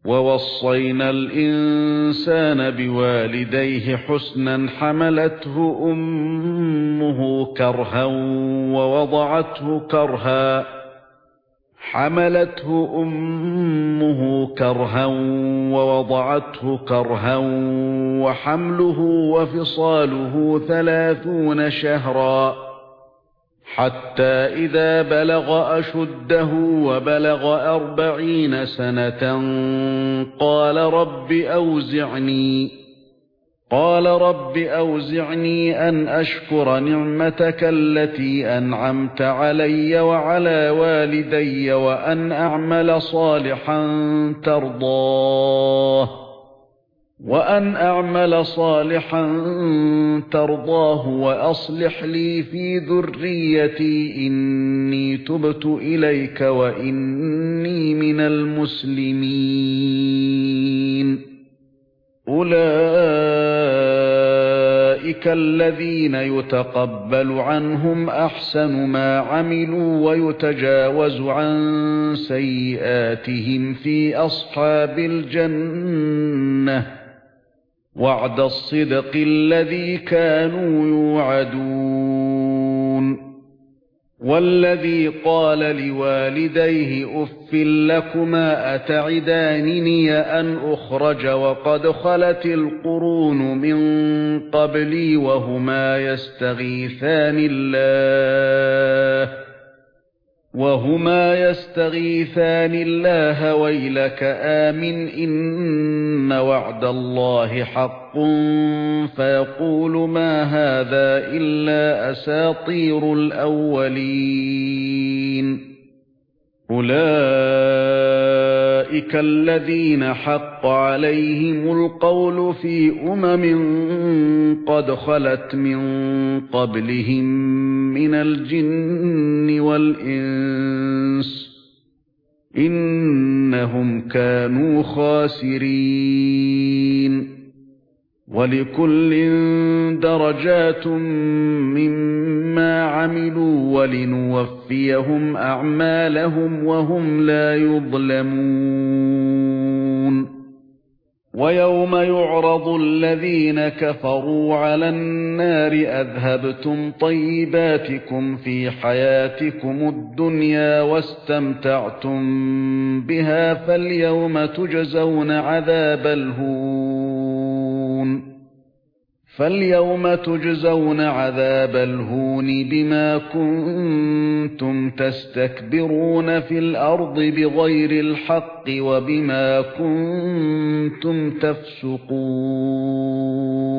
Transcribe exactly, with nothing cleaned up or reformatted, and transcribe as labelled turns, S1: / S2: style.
S1: وَوَصَّيْنَا الْإِنسَانَ بِوَالِدَيْهِ حُسْنًا حَمَلَتْهُ أُمُّهُ كَرْهًا وَوَضَعَتْهُ كَرْهًا حَمَلَتْهُ أُمُّهُ كَرْهًا وَوَضَعَتْهُ كَرْهًا وَحَمْلُهُ وَفِصَالُهُ ثَلَاثُونَ شَهْرًا حَتَّى إِذَا بَلَغَ أَشُدَّهُ وَبَلَغَ أَرْبَعِينَ سَنَةً قَالَ رَبِّ أَوْزِعْنِي قَالَ رَبِّ أَوْزِعْنِي أَنْ أَشْكُرَ نِعْمَتَكَ الَّتِي أَنْعَمْتَ عَلَيَّ وَعَلَى وَالِدَيَّ وَأَنْ أَعْمَلَ صَالِحًا تَرْضَاهُ وَأَنْ أَعْمَلَ صَالِحًا تَرْضَاهُ وَأَصْلِحْ لِي فِي ذُرِّيَّتِي إِنِّي تُبْتُ إِلَيْكَ وَإِنِّي مِنَ الْمُسْلِمِينَ أُولَئِكَ الَّذِينَ يُتَقَبَّلُ عَنْهُمْ أَحْسَنَ مَا عَمِلُوا وَيُتَجَاوَزُ عَن سَيِّئَاتِهِمْ فِي أَصْحَابِ الْجَنَّةِ وَعْدَ الصِّدْقِ الَّذِي كَانُوا يُوعَدُونَ وَالَّذِي قَالَ لِوَالِدَيْهِ أُفٍّ لَكُمَا أَتَعِدَانِنِي أَنْ أُخْرَجَ وَقَدْ خَلَتِ الْقُرُونُ مِنْ قَبْلِي وَهُمَا يَسْتَغِيثَانِ اللَّهَ وَهُمَا يَسْتَغِيثَانِ اللَّهَ وَيْلَكَ آمِنْ إِنَّ وَعْدَ اللَّهِ حَقٌّ فَيَقُولُ مَا هَذَا إِلَّا أَسَاطِيرُ الْأَوَّلِينَ أُولَئِكَ الَّذِينَ حَقَّ عَلَيْهِمُ الْقَوْلُ فِي أُمَمٍ قَدْ خَلَتْ مِنْ قَبْلِهِمْ مِنَ الْجِنِّ وَالْإِنسِ إِنَّهُمْ كَانُوا خَاسِرِينَ وَلِكُلٍّ دَرَجَاتٌ مِّمَّا عَمِلُوا وَلِنُوَفِّيَهُمْ أَعْمَالَهُمْ وَهُمْ لَا يُظْلَمُونَ وَيَوْمَ يُعْرَضُ الَّذِينَ كَفَرُوا عَلَى النَّارِ أَذْهَبْتُمْ طَيِّبَاتِكُمْ فِي حَيَاتِكُمُ الدُّنْيَا وَاسْتَمْتَعْتُمْ بِهَا فَالْيَوْمَ تُجْزَوْنَ عَذَابَ الْهُونِ فَالْيَوْمَ تُجْزَوْنَ عَذَابَ الْهُونِ بِمَا كُنتُمْ تَسْتَكْبِرُونَ فِي الْأَرْضِ بِغَيْرِ الْحَقِّ وَبِمَا كُنتُمْ تَفْسُقُونَ